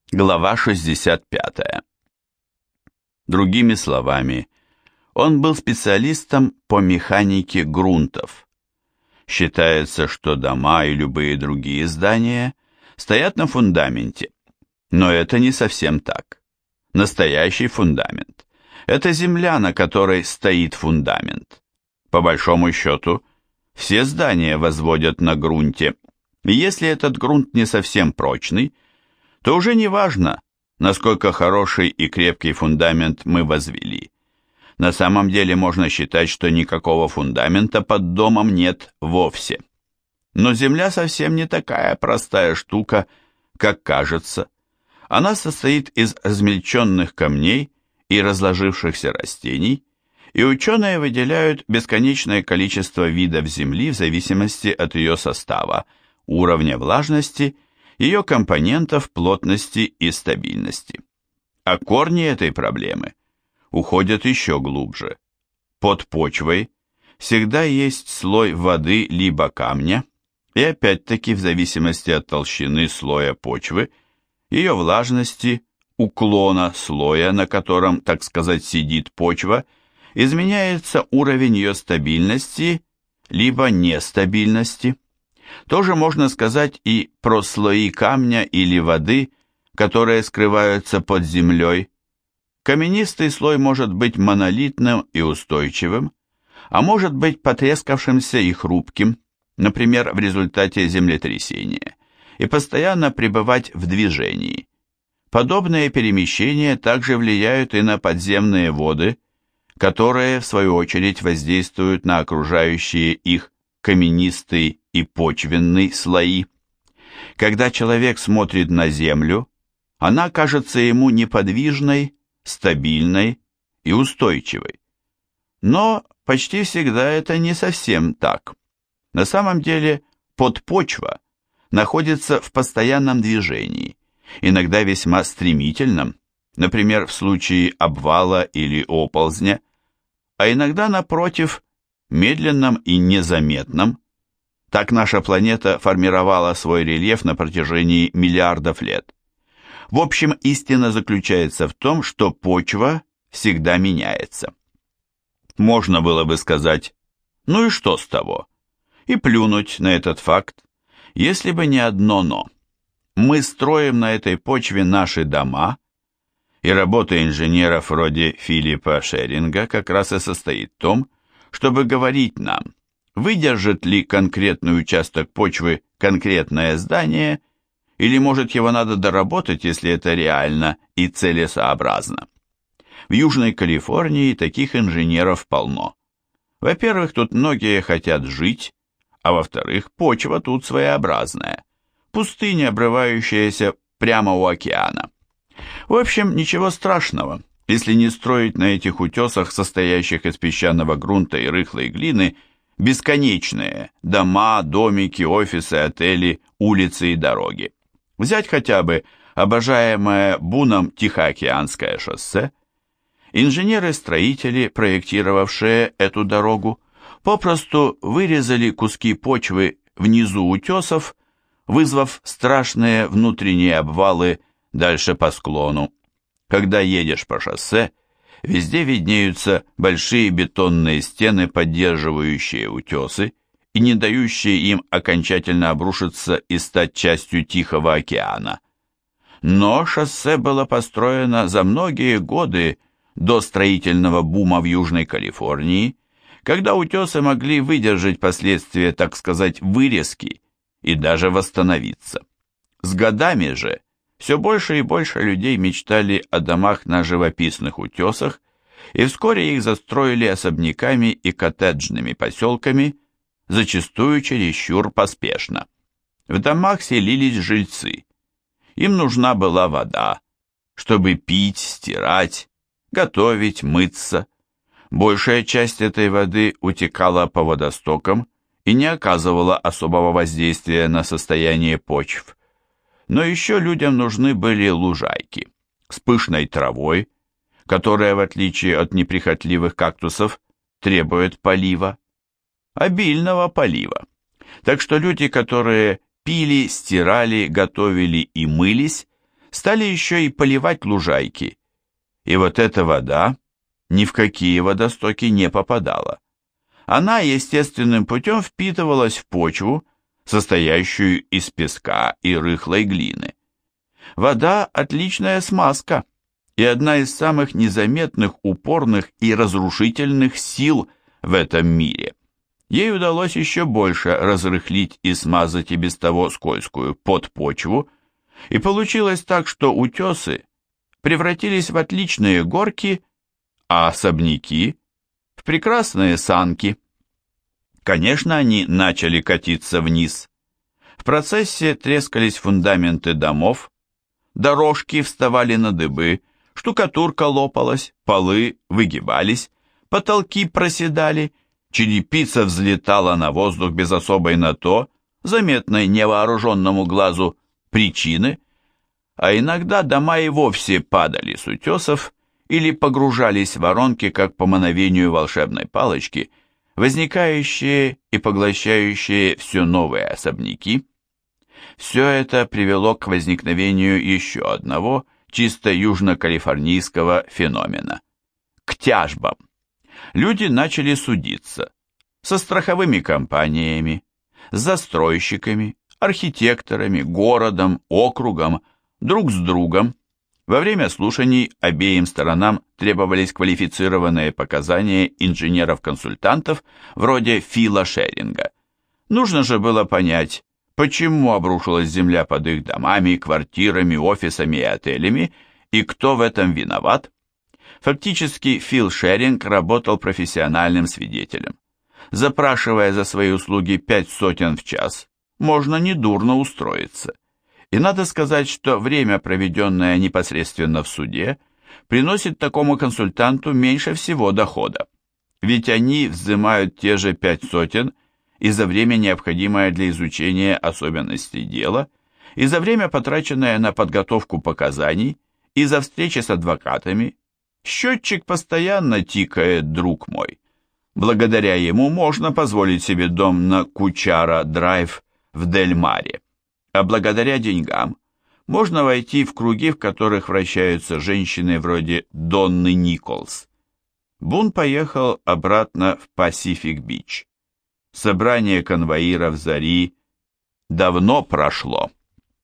Глава 65. Другими словами, он был специалистом по механике грунтов. Считается, что дома и любые другие здания стоят на фундаменте, но это не совсем так. Настоящий фундамент – это земля, на которой стоит фундамент. По большому счету, все здания возводят на грунте, и если этот грунт не совсем прочный, то уже не важно, насколько хороший и крепкий фундамент мы возвели. На самом деле можно считать, что никакого фундамента под домом нет вовсе. Но земля совсем не такая простая штука, как кажется. Она состоит из размельченных камней и разложившихся растений, и ученые выделяют бесконечное количество видов земли в зависимости от ее состава, уровня влажности, ее компонентов, плотности и стабильности. А корни этой проблемы уходят еще глубже. Под почвой всегда есть слой воды либо камня, и опять-таки в зависимости от толщины слоя почвы, ее влажности, уклона слоя, на котором, так сказать, сидит почва, изменяется уровень ее стабильности либо нестабильности. Тоже можно сказать и про слои камня или воды, которые скрываются под землей. Каменистый слой может быть монолитным и устойчивым, а может быть потрескавшимся и хрупким, например, в результате землетрясения, и постоянно пребывать в движении. Подобные перемещения также влияют и на подземные воды, которые, в свою очередь, воздействуют на окружающие их каменистый и почвенный слои. Когда человек смотрит на землю, она кажется ему неподвижной, стабильной и устойчивой. Но почти всегда это не совсем так. На самом деле подпочва находится в постоянном движении, иногда весьма стремительном, например, в случае обвала или оползня, а иногда, напротив, медленном и незаметном. Так наша планета формировала свой рельеф на протяжении миллиардов лет. В общем, истина заключается в том, что почва всегда меняется. Можно было бы сказать, ну и что с того? И плюнуть на этот факт, если бы не одно «но». Мы строим на этой почве наши дома, и работа инженеров вроде Филиппа Шеринга как раз и состоит в том, чтобы говорить нам, выдержит ли конкретный участок почвы конкретное здание, или, может, его надо доработать, если это реально и целесообразно. В Южной Калифорнии таких инженеров полно. Во-первых, тут многие хотят жить, а во-вторых, почва тут своеобразная. Пустыня, обрывающаяся прямо у океана. В общем, ничего страшного, если не строить на этих утесах, состоящих из песчаного грунта и рыхлой глины, бесконечные дома, домики, офисы, отели, улицы и дороги. Взять хотя бы обожаемое Буном Тихоокеанское шоссе. Инженеры-строители, проектировавшие эту дорогу, попросту вырезали куски почвы внизу утесов, вызвав страшные внутренние обвалы дальше по склону. Когда едешь по шоссе, везде виднеются большие бетонные стены, поддерживающие утесы и не дающие им окончательно обрушиться и стать частью Тихого океана. Но шоссе было построено за многие годы до строительного бума в Южной Калифорнии, когда утесы могли выдержать последствия, так сказать, вырезки и даже восстановиться. С годами же все больше и больше людей мечтали о домах на живописных утесах, и вскоре их застроили особняками и коттеджными поселками, зачастую чересчур поспешно. В домах селились жильцы. Им нужна была вода, чтобы пить, стирать, готовить, мыться. Большая часть этой воды утекала по водостокам и не оказывала особого воздействия на состояние почв. Но еще людям нужны были лужайки с пышной травой, которая, в отличие от неприхотливых кактусов, требует полива, обильного полива. Так что люди, которые пили, стирали, готовили и мылись, Стали еще и поливать лужайки, и вот эта вода ни в какие водостоки не попадала. Она естественным путем впитывалась в почву, состоящую из песка и рыхлой глины. Вода – отличная смазка и одна из самых незаметных, упорных и разрушительных сил в этом мире. Ей удалось еще больше разрыхлить и смазать и без того скользкую подпочву, и получилось так, что утесы превратились в отличные горки, а особняки – в прекрасные санки. Конечно, они начали катиться вниз. В процессе трескались фундаменты домов, дорожки вставали на дыбы, штукатурка лопалась, полы выгибались, потолки проседали, черепица взлетала на воздух без особой на то, заметной невооруженному глазу, причины, а иногда дома и вовсе падали с утесов или погружались в воронки, как по мановению волшебной палочки, возникающие и поглощающие все новые особняки. Все это привело к возникновению еще одного чисто южно-калифорнийского феномена – к тяжбам. Люди начали судиться со страховыми компаниями, с застройщиками, архитекторами, городом, округом, друг с другом. Во время слушаний обеим сторонам требовались квалифицированные показания инженеров-консультантов вроде Фила Шеринга. Нужно же было понять, почему обрушилась земля под их домами, квартирами, офисами и отелями, и кто в этом виноват. Фактически Фил Шеринг работал профессиональным свидетелем. Запрашивая за свои услуги 5 сотен в час, можно недурно устроиться. И надо сказать, что время, проведенное непосредственно в суде, приносит такому консультанту меньше всего дохода. Ведь они взимают те же 5 сотен и за время, необходимое для изучения особенностей дела, и за время, потраченное на подготовку показаний, и за встречи с адвокатами. Счетчик постоянно тикает, друг мой. Благодаря ему можно позволить себе дом на Кучара-драйв в Дель-Маре. А благодаря деньгам можно войти в круги, в которых вращаются женщины вроде Донны Николс. Бун поехал обратно в Пасифик-Бич. Собрание конвоиров Зари давно прошло.